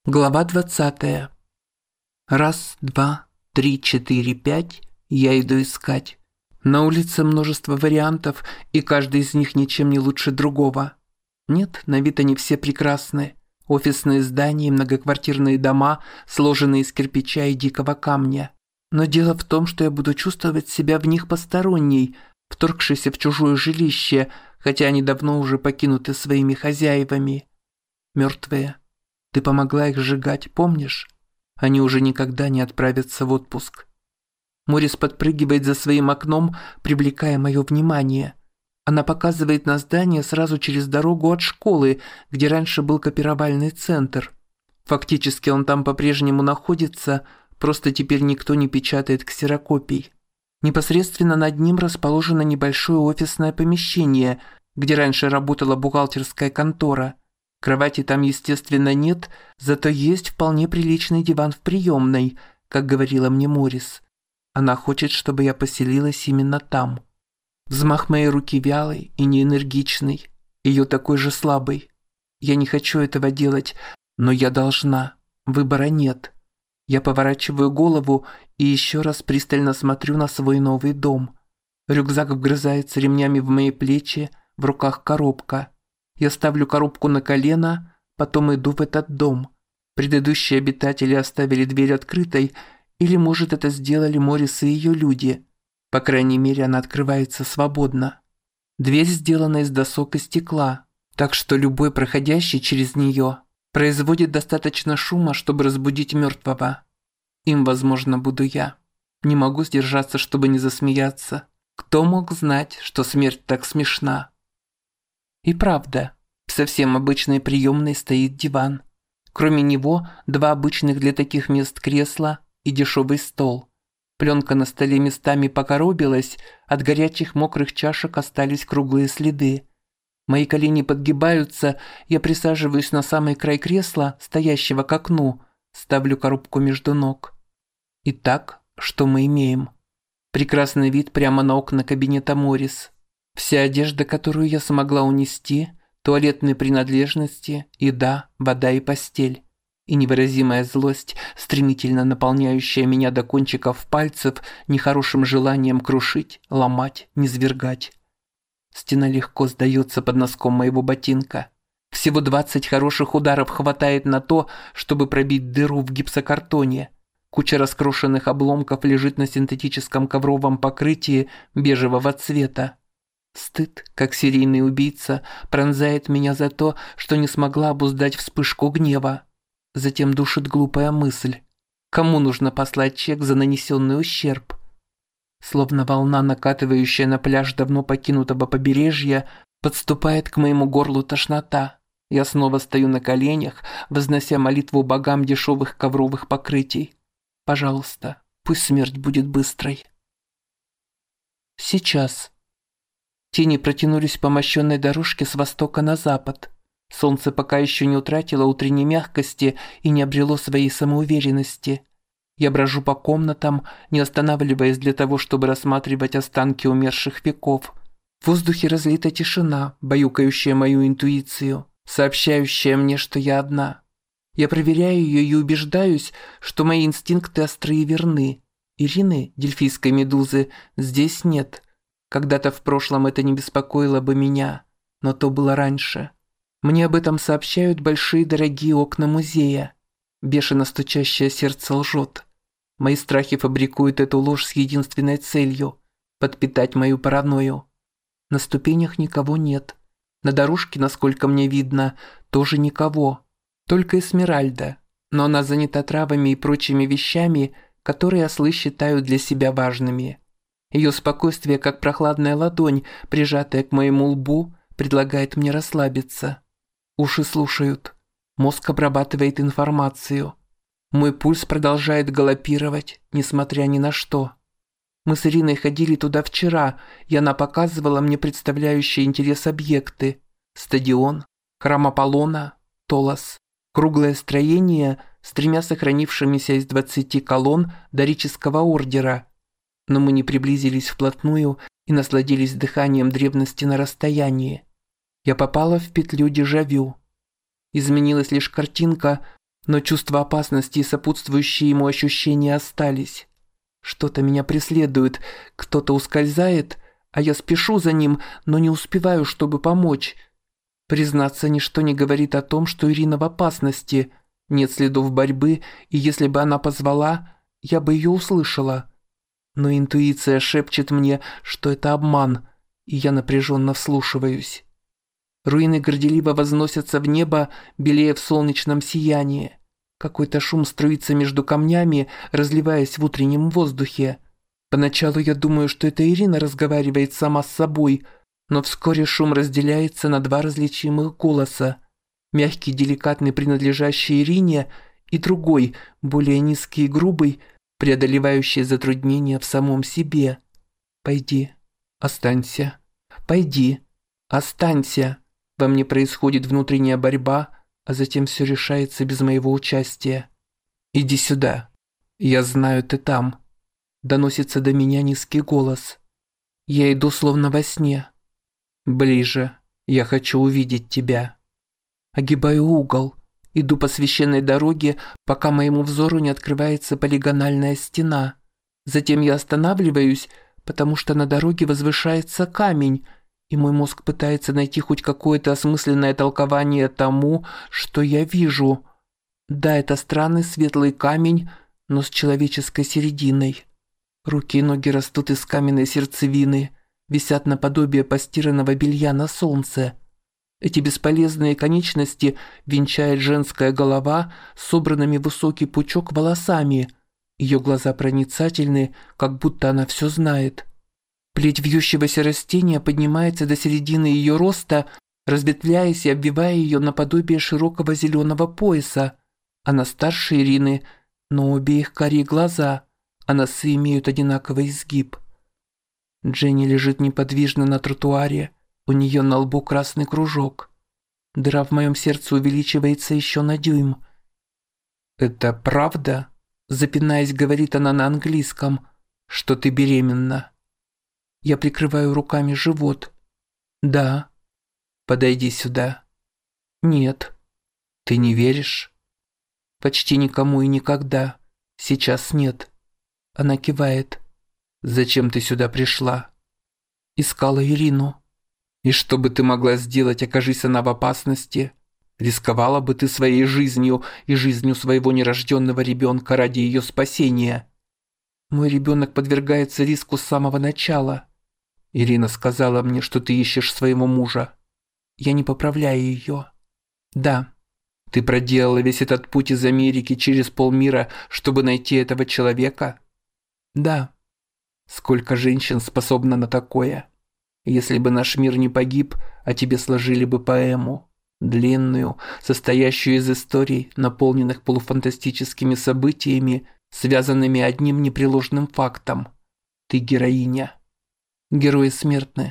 Глава 20. Раз, два, три, четыре, пять. Я иду искать. На улице множество вариантов, и каждый из них ничем не лучше другого. Нет, на вид они все прекрасны. Офисные здания и многоквартирные дома, сложенные из кирпича и дикого камня. Но дело в том, что я буду чувствовать себя в них посторонней, вторгшейся в чужое жилище, хотя они давно уже покинуты своими хозяевами. Мертвые. Ты помогла их сжигать, помнишь? Они уже никогда не отправятся в отпуск. Морис подпрыгивает за своим окном, привлекая мое внимание. Она показывает на здание сразу через дорогу от школы, где раньше был копировальный центр. Фактически он там по-прежнему находится, просто теперь никто не печатает ксерокопий. Непосредственно над ним расположено небольшое офисное помещение, где раньше работала бухгалтерская контора. Кровати там, естественно, нет, зато есть вполне приличный диван в приемной, как говорила мне Морис. Она хочет, чтобы я поселилась именно там. Взмах моей руки вялый и неэнергичный, ее такой же слабый. Я не хочу этого делать, но я должна. Выбора нет. Я поворачиваю голову и еще раз пристально смотрю на свой новый дом. Рюкзак вгрызается ремнями в мои плечи, в руках коробка. Я ставлю коробку на колено, потом иду в этот дом. Предыдущие обитатели оставили дверь открытой, или, может, это сделали Морис и ее люди. По крайней мере, она открывается свободно. Дверь сделана из досок и стекла, так что любой проходящий через нее производит достаточно шума, чтобы разбудить мертвого. Им, возможно, буду я. Не могу сдержаться, чтобы не засмеяться. Кто мог знать, что смерть так смешна? И правда, в совсем обычной приемной стоит диван. Кроме него, два обычных для таких мест кресла и дешевый стол. Пленка на столе местами покоробилась, от горячих мокрых чашек остались круглые следы. Мои колени подгибаются, я присаживаюсь на самый край кресла, стоящего к окну, ставлю коробку между ног. Итак, что мы имеем? Прекрасный вид прямо на окна кабинета Морис. Вся одежда, которую я смогла унести, туалетные принадлежности, еда, вода и постель. И невыразимая злость, стремительно наполняющая меня до кончиков пальцев нехорошим желанием крушить, ломать, низвергать. Стена легко сдается под носком моего ботинка. Всего 20 хороших ударов хватает на то, чтобы пробить дыру в гипсокартоне. Куча раскрошенных обломков лежит на синтетическом ковровом покрытии бежевого цвета. Стыд, как серийный убийца, пронзает меня за то, что не смогла обуздать вспышку гнева. Затем душит глупая мысль. Кому нужно послать чек за нанесенный ущерб? Словно волна, накатывающая на пляж давно покинутого побережья, подступает к моему горлу тошнота. Я снова стою на коленях, вознося молитву богам дешевых ковровых покрытий. Пожалуйста, пусть смерть будет быстрой. Сейчас. Тени протянулись по мощенной дорожке с востока на запад. Солнце пока еще не утратило утренней мягкости и не обрело своей самоуверенности. Я брожу по комнатам, не останавливаясь для того, чтобы рассматривать останки умерших веков. В воздухе разлита тишина, баюкающая мою интуицию, сообщающая мне, что я одна. Я проверяю ее и убеждаюсь, что мои инстинкты остры и верны. Ирины, дельфийской медузы, здесь нет. Когда-то в прошлом это не беспокоило бы меня, но то было раньше. Мне об этом сообщают большие дорогие окна музея. Бешено стучащее сердце лжет. Мои страхи фабрикуют эту ложь с единственной целью – подпитать мою паранойю. На ступенях никого нет. На дорожке, насколько мне видно, тоже никого. Только Эсмеральда, но она занята травами и прочими вещами, которые ослы считают для себя важными. Ее спокойствие, как прохладная ладонь, прижатая к моему лбу, предлагает мне расслабиться. Уши слушают. Мозг обрабатывает информацию. Мой пульс продолжает галопировать, несмотря ни на что. Мы с Ириной ходили туда вчера, и она показывала мне представляющие интерес объекты. Стадион, храм Аполлона, Толос. Круглое строение с 3 сохранившимися из 20 колонн дорического ордера. Но мы не приблизились вплотную и насладились дыханием древности на расстоянии. Я попала в петлю дежавю. Изменилась лишь картинка, но чувство опасности и сопутствующие ему ощущения остались. Что-то меня преследует, кто-то ускользает, а я спешу за ним, но не успеваю, чтобы помочь. Признаться, ничто не говорит о том, что Ирина в опасности. Нет следов борьбы, и если бы она позвала, я бы ее услышала. Но интуиция шепчет мне, что это обман, и я напряженно вслушиваюсь. Руины горделиво возносятся в небо, белея в солнечном сиянии. Какой-то шум струится между камнями, разливаясь в утреннем воздухе. Поначалу я думаю, что это Ирина разговаривает сама с собой, но вскоре шум разделяется на два различимых голоса. Мягкий, деликатный, принадлежащий Ирине, и другой, более низкий и грубый, преодолевающий затруднения в самом себе. «Пойди, останься. Пойди, останься». Во мне происходит внутренняя борьба, а затем все решается без моего участия. «Иди сюда. Я знаю, ты там». Доносится до меня низкий голос. Я иду словно во сне. «Ближе. Я хочу увидеть тебя». Огибаю угол. Иду по священной дороге, пока моему взору не открывается полигональная стена. Затем я останавливаюсь, потому что на дороге возвышается камень, и мой мозг пытается найти хоть какое-то осмысленное толкование тому, что я вижу. Да, это странный светлый камень, но с человеческой серединой. Руки и ноги растут из каменной сердцевины, висят наподобие постиранного белья на солнце. Эти бесполезные конечности венчает женская голова с собранными в высокий пучок волосами. Ее глаза проницательны, как будто она все знает. Плеть вьющегося растения поднимается до середины ее роста, разветвляясь и обвивая ее наподобие широкого зеленого пояса. Она старше Ирины, но обе их карие глаза, а носы имеют одинаковый изгиб. Дженни лежит неподвижно на тротуаре, у нее на лбу красный кружок. Дыра в моем сердце увеличивается еще на дюйм. «Это правда?» – запинаясь, говорит она на английском, – «что ты беременна?» Я прикрываю руками живот. «Да». «Подойди сюда». «Нет». «Ты не веришь?» «Почти никому и никогда. Сейчас нет». Она кивает. «Зачем ты сюда пришла?» «Искала Ирину». «И что бы ты могла сделать, окажись она в опасности? Рисковала бы ты своей жизнью и жизнью своего нерожденного ребенка ради ее спасения?» «Мой ребенок подвергается риску с самого начала. Ирина сказала мне, что ты ищешь своего мужа. Я не поправляю ее». «Да». «Ты проделала весь этот путь из Америки через полмира, чтобы найти этого человека?» «Да». «Сколько женщин способно на такое? Если бы наш мир не погиб, о тебе сложили бы поэму. Длинную, состоящую из историй, наполненных полуфантастическими событиями, связанными одним непреложным фактом. Ты героиня. Герои смертны.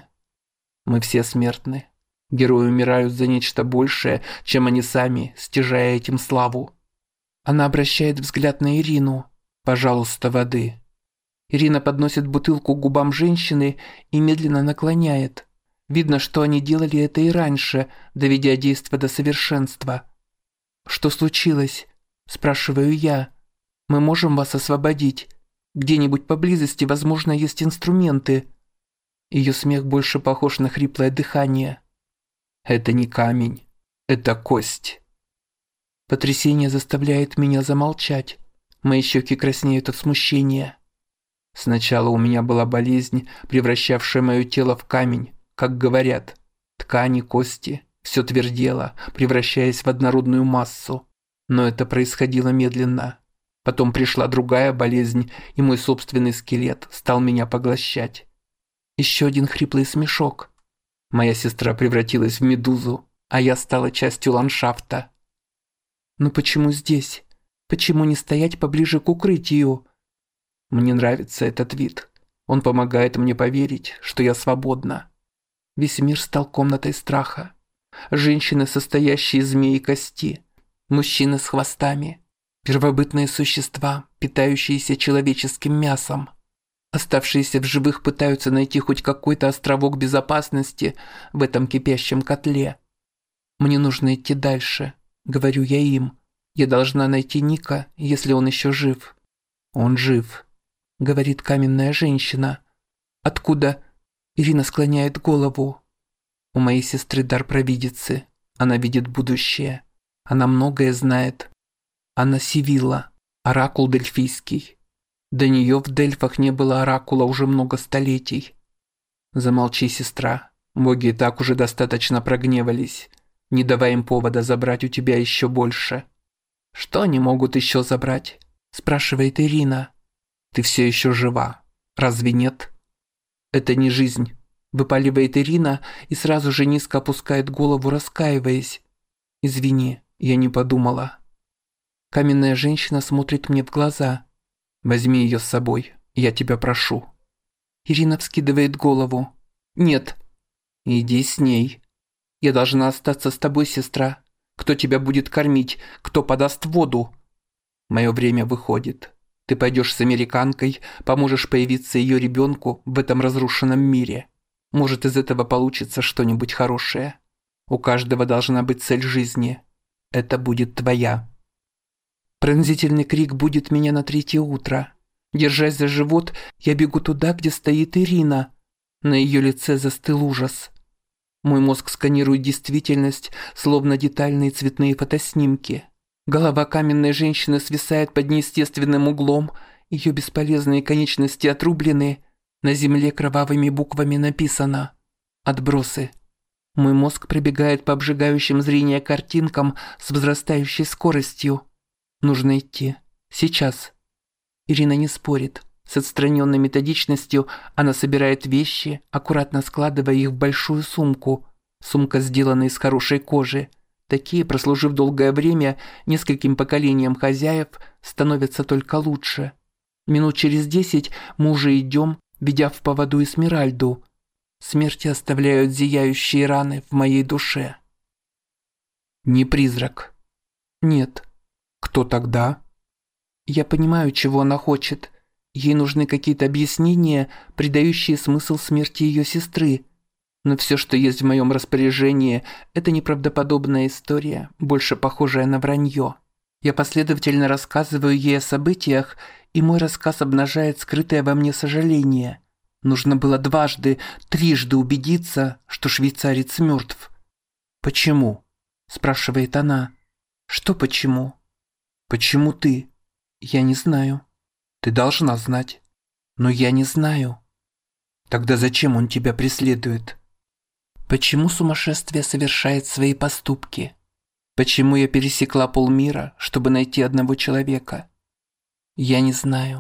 Мы все смертны. Герои умирают за нечто большее, чем они сами, стяжая этим славу». Она обращает взгляд на Ирину. «Пожалуйста, воды». Ирина подносит бутылку к губам женщины и медленно наклоняет. Видно, что они делали это и раньше, доведя действо до совершенства. «Что случилось?» – спрашиваю я. «Мы можем вас освободить. Где-нибудь поблизости, возможно, есть инструменты». Ее смех больше похож на хриплое дыхание. «Это не камень. Это кость». Потрясение заставляет меня замолчать. Мои щеки краснеют от смущения. Сначала у меня была болезнь, превращавшая мое тело в камень, как говорят. Ткани, кости, все твердело, превращаясь в однородную массу. Но это происходило медленно. Потом пришла другая болезнь, и мой собственный скелет стал меня поглощать. Еще один хриплый смешок. Моя сестра превратилась в медузу, а я стала частью ландшафта. «Но почему здесь? Почему не стоять поближе к укрытию?» Мне нравится этот вид. Он помогает мне поверить, что я свободна. Весь мир стал комнатой страха. Женщины, состоящие из змей и кости. Мужчины с хвостами. Первобытные существа, питающиеся человеческим мясом. Оставшиеся в живых пытаются найти хоть какой-то островок безопасности в этом кипящем котле. «Мне нужно идти дальше», — говорю я им. Я должна найти Ника, если он еще жив». «Он жив», — говорит каменная женщина. «Откуда?» Ирина склоняет голову. «У моей сестры дар провидицы. Она видит будущее. Она многое знает. Она Сивилла, оракул дельфийский. До нее в Дельфах не было оракула уже много столетий». «Замолчи, сестра. Боги и так уже достаточно прогневались. Не давай им повода забрать у тебя еще больше». «Что они могут еще забрать?» – спрашивает Ирина. «Ты все еще жива. Разве нет?» «Это не жизнь», – выпаливает Ирина и сразу же низко опускает голову, раскаиваясь. «Извини, я не подумала». Каменная женщина смотрит мне в глаза. «Возьми ее с собой, я тебя прошу». Ирина вскидывает голову. «Нет». «Иди с ней. Я должна остаться с тобой, сестра. Кто тебя будет кормить? Кто подаст воду?» «Мое время выходит. Ты пойдешь с американкой, поможешь появиться ее ребенку в этом разрушенном мире. Может, из этого получится что-нибудь хорошее. У каждого должна быть цель жизни. Это будет твоя». Пронзительный крик будет меня на 3-е утро. Держась за живот, я бегу туда, где стоит Ирина. На ее лице застыл ужас. Мой мозг сканирует действительность, словно детальные цветные фотоснимки. Голова каменной женщины свисает под неестественным углом, ее бесполезные конечности отрублены. На земле кровавыми буквами написано «Отбросы». Мой мозг пробегает по обжигающим зрение картинкам с возрастающей скоростью. Нужно идти. Сейчас. Ирина не спорит. С отстраненной методичностью она собирает вещи, аккуратно складывая их в большую сумку. Сумка сделана из хорошей кожи. Такие, прослужив долгое время нескольким поколениям хозяев, становятся только лучше. Минут через 10 мы уже идем, ведя в поводу Эсмеральду. Смерти оставляют зияющие раны в моей душе. Не призрак. Нет. Кто тогда? Я понимаю, чего она хочет. Ей нужны какие-то объяснения, придающие смысл смерти ее сестры. Но все, что есть в моем распоряжении, это неправдоподобная история, больше похожая на вранье. Я последовательно рассказываю ей о событиях, и мой рассказ обнажает скрытое во мне сожаление. Нужно было трижды убедиться, что швейцарец мертв. «Почему?» – спрашивает она. «Что почему?» «Почему ты?» «Я не знаю». «Ты должна знать». «Но я не знаю». «Тогда зачем он тебя преследует?» «Почему сумасшествие совершает свои поступки? Почему я пересекла полмира, чтобы найти одного человека? Я не знаю».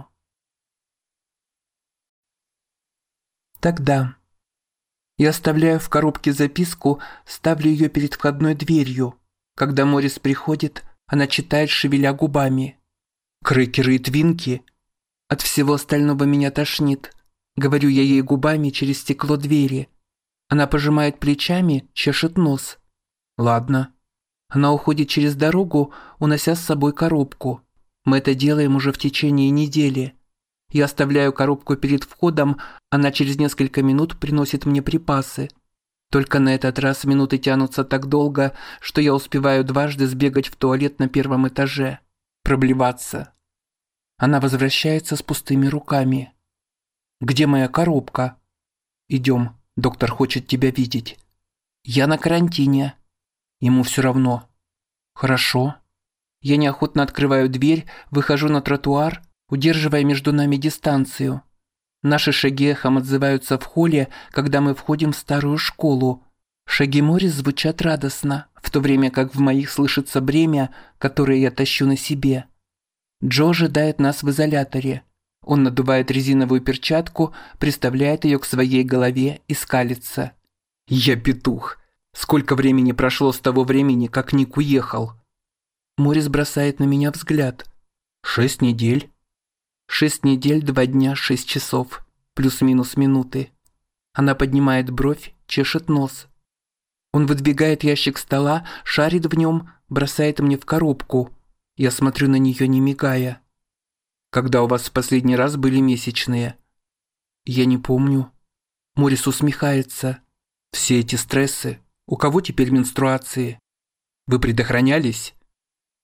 Тогда я оставляю в коробке записку, ставлю ее перед входной дверью. Когда Морис приходит, она читает, шевеля губами. «Крекеры и твинки?» От всего остального меня тошнит. Говорю я ей губами через стекло двери. Она пожимает плечами, чешет нос. Ладно. Она уходит через дорогу, унося с собой коробку. Мы это делаем уже в течение недели. Я оставляю коробку перед входом, она через несколько минут приносит мне припасы. Только на этот раз минуты тянутся так долго, что я успеваю дважды сбегать в туалет на 1-м этаже. Проблеваться. Она возвращается с пустыми руками. «Где моя коробка?» «Идем, доктор хочет тебя видеть». «Я на карантине». Ему все равно. «Хорошо». Я неохотно открываю дверь, выхожу на тротуар, удерживая между нами дистанцию. Наши шаги эхом отзываются в холле, когда мы входим в старую школу. Шаги Морис звучат радостно, в то время как в моих слышится бремя, которое я тащу на себе. Джо ожидает нас в изоляторе. Он надувает резиновую перчатку, приставляет ее к своей голове и скалится. «Я петух. Сколько времени прошло с того времени, как Ник уехал?» Морис бросает на меня взгляд. 6 недель. 6 недель, 2 дня, 6 часов. Плюс-минус минуты. Она поднимает бровь, чешет нос. Он выдвигает ящик стола, шарит в нем, бросает мне в коробку. Я смотрю на нее, не мигая. «Когда у вас в последний раз были месячные?» «Я не помню». Морис усмехается. «Все эти стрессы. У кого теперь менструации?» «Вы предохранялись?»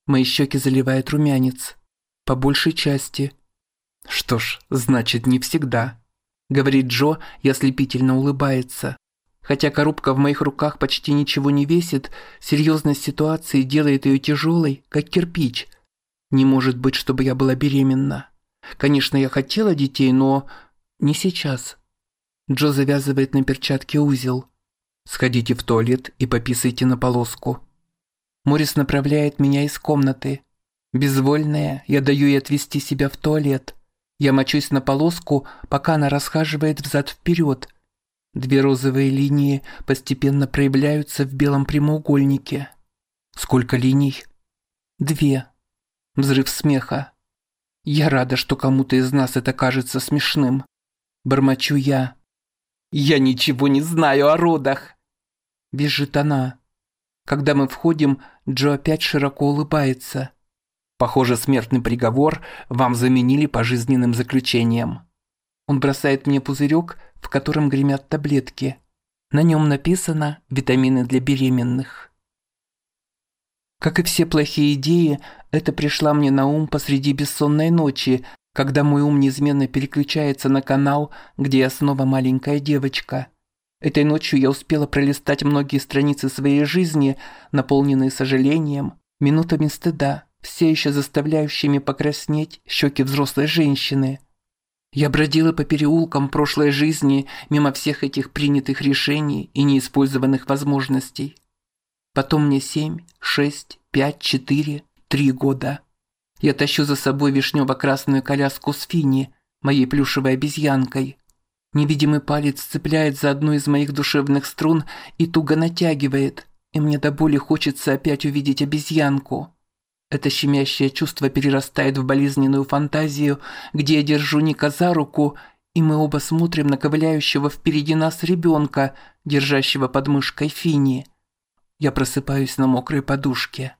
Мои щеки заливает румянец. По большей части. Что ж, значит, не всегда. Говорит Джо и ослепительно улыбается. Хотя коробка в моих руках почти ничего не весит, серьезность ситуации делает ее тяжелой, как кирпич. Не может быть, чтобы я была беременна. Конечно, я хотела детей, но не сейчас. Джо завязывает на перчатке узел. Сходите в туалет и пописайте на полоску. Моррис направляет меня из комнаты. Безвольная, я даю ей отвести себя в туалет. Я мочусь на полоску, пока она расхаживает взад-вперед. 2 розовые линии постепенно проявляются в белом прямоугольнике. Сколько линий? 2. Взрыв смеха. Я рада, что кому-то из нас это кажется смешным. Бормочу я. Я ничего не знаю о родах. Визжит она. Когда мы входим, Джо опять широко улыбается. Похоже, смертный приговор вам заменили пожизненным заключением. Он бросает мне пузырек, в котором гремят таблетки. На нем написано «Витамины для беременных». Как и все плохие идеи, это пришла мне на ум посреди бессонной ночи, когда мой ум неизменно переключается на канал, где я снова маленькая девочка. Этой ночью я успела пролистать многие страницы своей жизни, наполненные сожалением, минутами стыда, все еще заставляющими покраснеть щеки взрослой женщины. Я бродила по переулкам прошлой жизни мимо всех этих принятых решений и неиспользованных возможностей. Потом мне 7, 6, 5, 4, 3 года. Я тащу за собой вишнево-красную коляску с Финни, моей плюшевой обезьянкой. Невидимый палец цепляет за одну из моих душевных струн и туго натягивает, и мне до боли хочется опять увидеть обезьянку. Это щемящее чувство перерастает в болезненную фантазию, где я держу Ника за руку, и мы оба смотрим на ковыляющего впереди нас ребенка, держащего под мышкой Финни. Я просыпаюсь на мокрой подушке.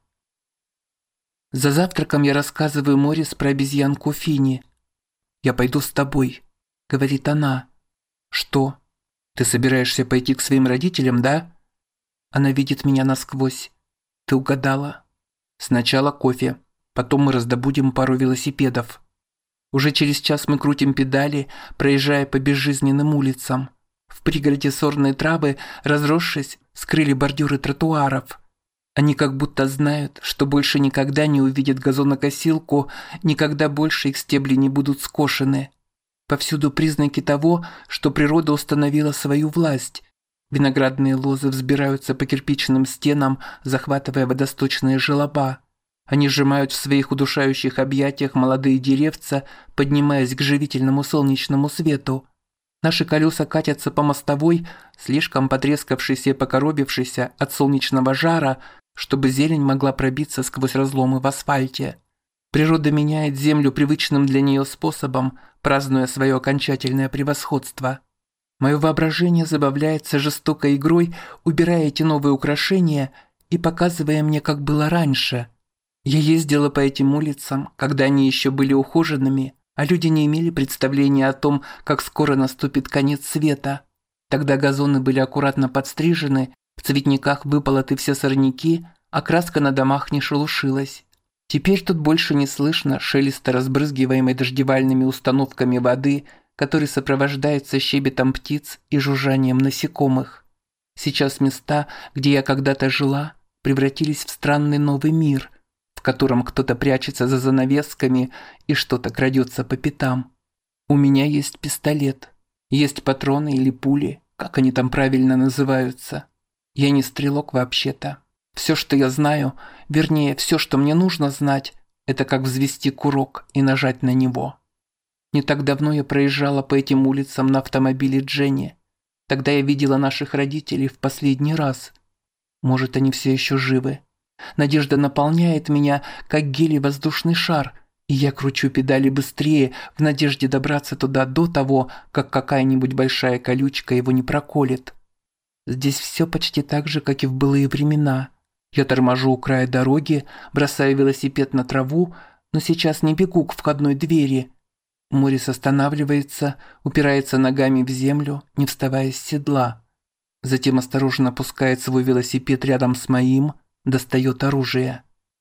За завтраком я рассказываю Моррис про обезьянку Финни. «Я пойду с тобой», — говорит она. «Что? Ты собираешься пойти к своим родителям, да?» Она видит меня насквозь. «Ты угадала. Сначала кофе, потом мы раздобудем пару велосипедов». Уже через час мы крутим педали, проезжая по безжизненным улицам. В пригороде сорные травы, разросшись, скрыли бордюры тротуаров. Они как будто знают, что больше никогда не увидят газонокосилку, никогда больше их стебли не будут скошены. Повсюду признаки того, что природа установила свою власть. Виноградные лозы взбираются по кирпичным стенам, захватывая водосточные желоба. Они сжимают в своих удушающих объятиях молодые деревца, поднимаясь к живительному солнечному свету. Наши колеса катятся по мостовой, слишком потрескавшейся и покоробившейся от солнечного жара, чтобы зелень могла пробиться сквозь разломы в асфальте. Природа меняет землю привычным для нее способом, празднуя свое окончательное превосходство. Мое воображение забавляется жестокой игрой, убирая эти новые украшения и показывая мне, как было раньше. Я ездила по этим улицам, когда они еще были ухоженными, а люди не имели представления о том, как скоро наступит конец света. Тогда газоны были аккуратно подстрижены, в цветниках выполоты все сорняки, а краска на домах не шелушилась. Теперь тут больше не слышно шелеста разбрызгиваемой дождевальными установками воды, который сопровождается щебетом птиц и жужжанием насекомых. Сейчас места, где я когда-то жила, превратились в странный новый мир, в котором кто-то прячется за занавесками и что-то крадется по пятам. У меня есть пистолет, есть патроны или пули, как они там правильно называются. Я не стрелок вообще-то. Все, что я знаю, вернее, все, что мне нужно знать, это как взвести курок и нажать на него. Не так давно я проезжала по этим улицам на автомобиле Дженни. Тогда я видела наших родителей в последний раз. Может, они все еще живы. Надежда наполняет меня, как гелий-воздушный шар, и я кручу педали быстрее, в надежде добраться туда до того, как какая-нибудь большая колючка его не проколет. Здесь все почти так же, как и в былые времена. Я торможу у края дороги, бросаю велосипед на траву, но сейчас не бегу к входной двери. Моррис останавливается, упирается ногами в землю, не вставая с седла. Затем осторожно опускает свой велосипед рядом с моим, достает оружие.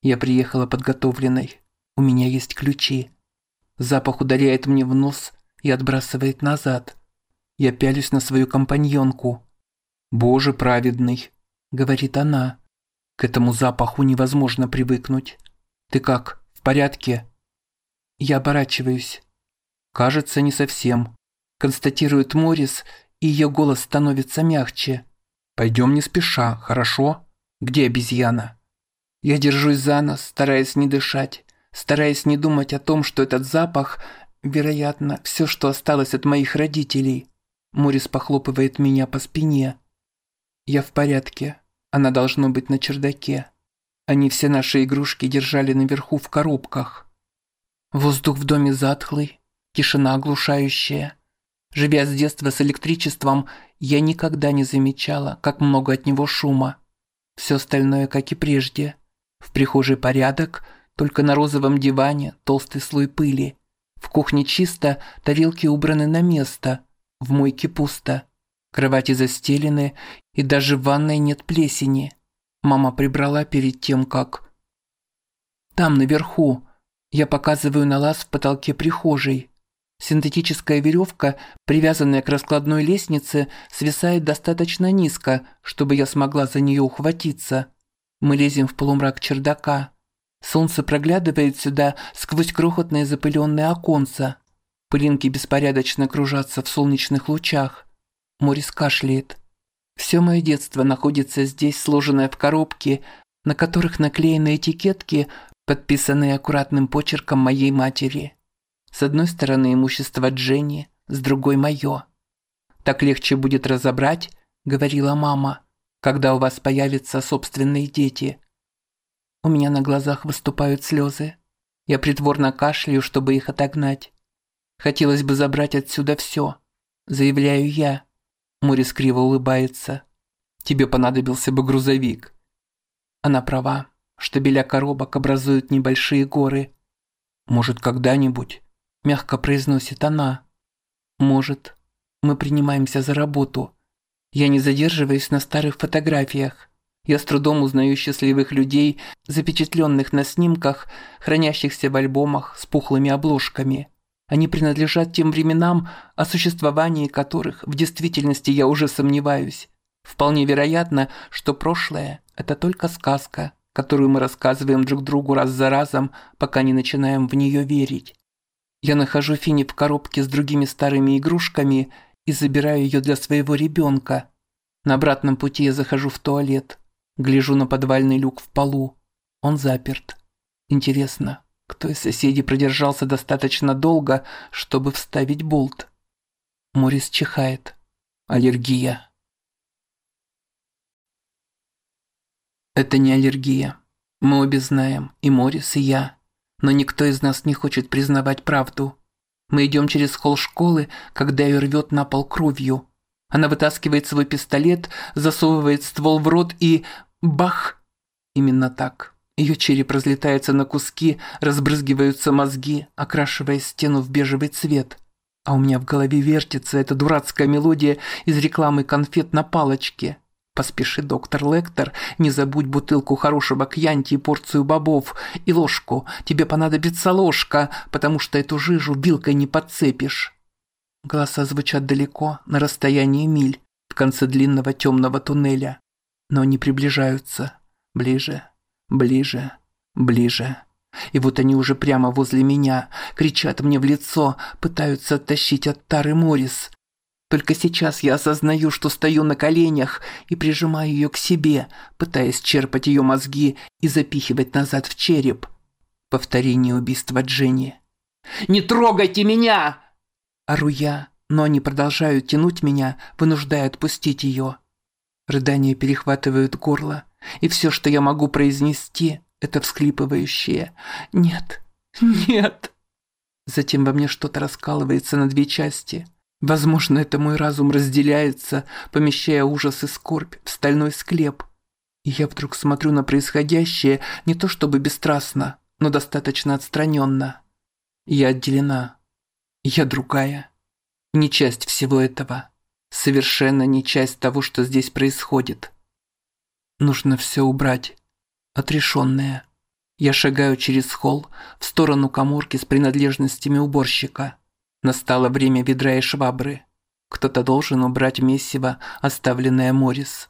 Я приехала подготовленной. У меня есть ключи. Запах ударяет мне в нос и отбрасывает назад. Я пялюсь на свою компаньонку. «Боже праведный», — говорит она. «К этому запаху невозможно привыкнуть. Ты как, в порядке?» Я оборачиваюсь. «Кажется, не совсем», — констатирует Моррис, и ее голос становится мягче. «Пойдем не спеша, хорошо? Где обезьяна?» Я держусь за нос, стараясь не дышать, стараясь не думать о том, что этот запах, вероятно, все, что осталось от моих родителей. Моррис похлопывает меня по спине. Я в порядке. Она должно быть на чердаке. Они все наши игрушки держали наверху в коробках. Воздух в доме затхлый, тишина оглушающая. Живя с детства с электричеством, я никогда не замечала, как много от него шума. Все остальное, как и прежде. В прихожей порядок, только на розовом диване толстый слой пыли. В кухне чисто, тарелки убраны на место. В мойке пусто. Кровати застелены, и даже в ванной нет плесени. Мама прибрала перед тем, как... Там, наверху. Я показываю на лаз в потолке прихожей. Синтетическая веревка, привязанная к раскладной лестнице, свисает достаточно низко, чтобы я смогла за нее ухватиться. Мы лезем в полумрак чердака. Солнце проглядывает сюда сквозь крохотные запыленные оконца. Пылинки беспорядочно кружатся в солнечных лучах. Моррис кашляет. Все мое детство находится здесь, сложенное в коробки, на которых наклеены этикетки, подписанные аккуратным почерком моей матери. С одной стороны имущество Дженни, с другой мое. «Так легче будет разобрать», — говорила мама, «когда у вас появятся собственные дети». У меня на глазах выступают слезы. Я притворно кашляю, чтобы их отогнать. Хотелось бы забрать отсюда все. Заявляю я. Моррис криво улыбается. «Тебе понадобился бы грузовик». Она права. Штабеля коробок образуют небольшие горы. «Может, когда-нибудь?» – мягко произносит она. «Может. Мы принимаемся за работу. Я не задерживаюсь на старых фотографиях. Я с трудом узнаю счастливых людей, запечатленных на снимках, хранящихся в альбомах с пухлыми обложками. Они принадлежат тем временам, о существовании которых в действительности я уже сомневаюсь. Вполне вероятно, что прошлое – это только сказка, которую мы рассказываем друг другу раз за разом, пока не начинаем в нее верить. Я нахожу Финни в коробке с другими старыми игрушками и забираю ее для своего ребенка. На обратном пути я захожу в туалет, гляжу на подвальный люк в полу. Он заперт. Интересно, кто из соседей продержался достаточно долго, чтобы вставить болт? Моррис чихает. Аллергия. Это не аллергия. Мы обе знаем, и Моррис, и я. Но никто из нас не хочет признавать правду. Мы идем через холл школы, когда ее рвет на пол кровью. Она вытаскивает свой пистолет, засовывает ствол в рот и... бах! Именно так. Ее череп разлетается на куски, разбрызгиваются мозги, окрашивая стену в бежевый цвет. А у меня в голове вертится эта дурацкая мелодия из рекламы конфет на палочке. Поспеши, доктор Лектор, не забудь бутылку хорошего кьянти и порцию бобов. И ложку. Тебе понадобится ложка, потому что эту жижу вилкой не подцепишь. Голоса звучат далеко, на расстоянии миль, в конце длинного темного туннеля. Но они приближаются. Ближе, ближе, ближе. И вот они уже прямо возле меня, кричат мне в лицо, пытаются оттащить от Тары Моррис. Только сейчас я осознаю, что стою на коленях и прижимаю ее к себе, пытаясь черпать ее мозги и запихивать назад в череп. Повторение убийства Дженни. «Не трогайте меня!» Ору я, но они продолжают тянуть меня, вынуждая отпустить ее. Рыдания перехватывают горло, и все, что я могу произнести, это всхлипывающее «Нет, нет». Затем во мне что-то раскалывается на две части. Возможно, это мой разум разделяется, помещая ужас и скорбь в стальной склеп. И я вдруг смотрю на происходящее не то чтобы бесстрастно, но достаточно отстраненно. Я отделена. Я другая. Не часть всего этого. Совершенно не часть того, что здесь происходит. Нужно все убрать. Отрешенное. Я шагаю через холл в сторону каморки с принадлежностями уборщика. Настало время ведра и швабры. Кто-то должен убрать месиво, оставленное Моррис.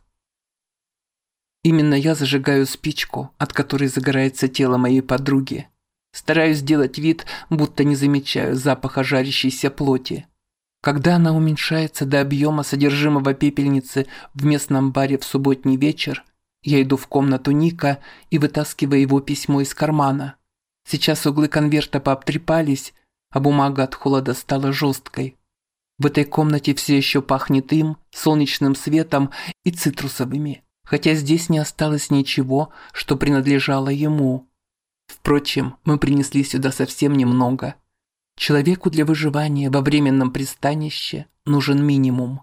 Именно я зажигаю спичку, от которой загорается тело моей подруги. Стараюсь сделать вид, будто не замечаю запаха жарящейся плоти. Когда она уменьшается до объема содержимого пепельницы в местном баре в субботний вечер, я иду в комнату Ника и вытаскиваю его письмо из кармана. Сейчас углы конверта пообтрепались, а бумага от холода стала жесткой. В этой комнате все еще пахнет им, солнечным светом и цитрусовыми, хотя здесь не осталось ничего, что принадлежало ему. Впрочем, мы принесли сюда совсем немного. Человеку для выживания во временном пристанище нужен минимум.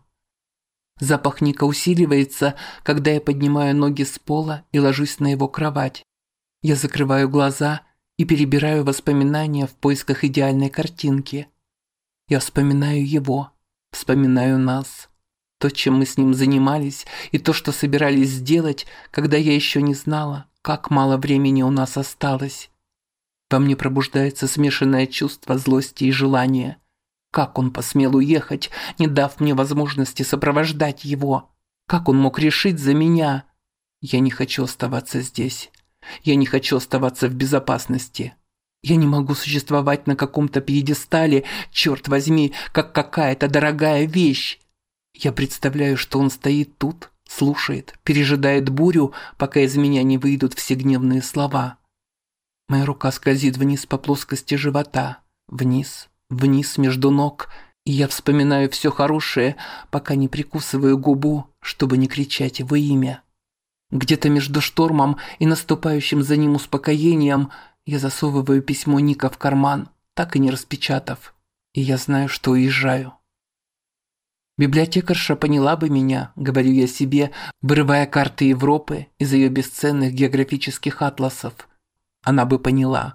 Запах Ника усиливается, когда я поднимаю ноги с пола и ложусь на его кровать. Я закрываю глаза и перебираю воспоминания в поисках идеальной картинки. Я вспоминаю его, вспоминаю нас. То, чем мы с ним занимались, и то, что собирались сделать, когда я еще не знала, как мало времени у нас осталось. Во мне пробуждается смешанное чувство злости и желания. Как он посмел уехать, не дав мне возможности сопровождать его? Как он мог решить за меня? Я не хочу оставаться здесь. Я не хочу оставаться в безопасности. Я не могу существовать на каком-то пьедестале, черт возьми, как какая-то дорогая вещь. Я представляю, что он стоит тут, слушает, пережидает бурю, пока из меня не выйдут все гневные слова. Моя рука скользит вниз по плоскости живота, вниз между ног, и я вспоминаю все хорошее, пока не прикусываю губу, чтобы не кричать его имя. Где-то между штормом и наступающим за ним успокоением я засовываю письмо Ника в карман, так и не распечатав, и я знаю, что уезжаю. Библиотекарша поняла бы меня, говорю я себе, вырывая карты Европы из ее бесценных географических атласов. Она бы поняла.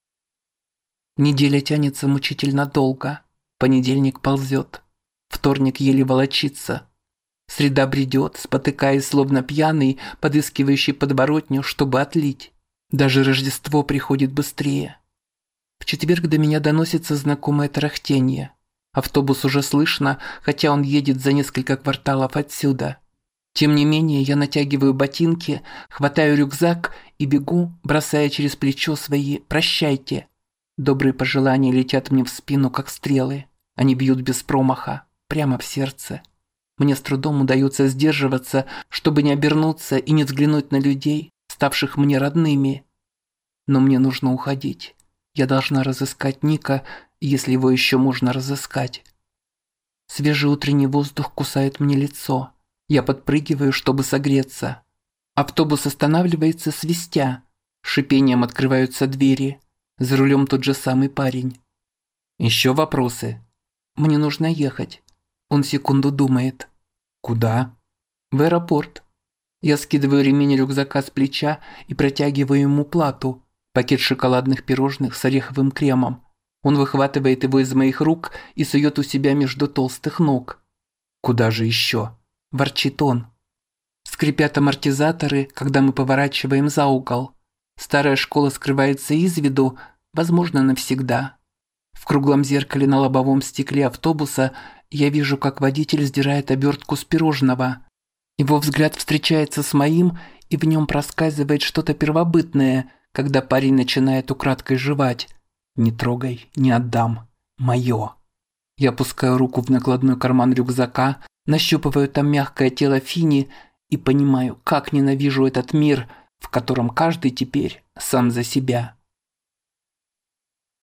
Неделя тянется мучительно долго. Понедельник ползет. Вторник еле волочится. Среда бредет, спотыкаясь, словно пьяный, подыскивающий подворотню, чтобы отлить. Даже Рождество приходит быстрее. В четверг до меня доносится знакомое тарахтение. Автобус уже слышно, хотя он едет за несколько кварталов отсюда. Тем не менее, я натягиваю ботинки, хватаю рюкзак и бегу, бросая через плечо свои «прощайте». Добрые пожелания летят мне в спину, как стрелы. Они бьют без промаха, прямо в сердце. Мне с трудом удается сдерживаться, чтобы не обернуться и не взглянуть на людей, ставших мне родными. Но мне нужно уходить. Я должна разыскать Ника, если его еще можно разыскать. Свежий утренний воздух кусает мне лицо. Я подпрыгиваю, чтобы согреться. Автобус останавливается, свистя. Шипением открываются двери. За рулем тот же самый парень. «Еще вопросы?» «Мне нужно ехать». Он секунду думает. «Куда?» «В аэропорт». Я скидываю ремень рюкзака с плеча и протягиваю ему плату. Пакет шоколадных пирожных с ореховым кремом. Он выхватывает его из моих рук и сует у себя между толстых ног. «Куда же еще?» – ворчит он. Скрипят амортизаторы, когда мы поворачиваем за угол. Старая школа скрывается из виду, возможно, навсегда. В круглом зеркале на лобовом стекле автобуса я вижу, как водитель сдирает обертку с пирожного. Его взгляд встречается с моим, и в нем проскальзывает что-то первобытное, когда парень начинает украдкой жевать. «Не трогай, не отдам. Мое». Я опускаю руку в накладной карман рюкзака, нащупываю там мягкое тело Фини и понимаю, как ненавижу этот мир, в котором каждый теперь сам за себя.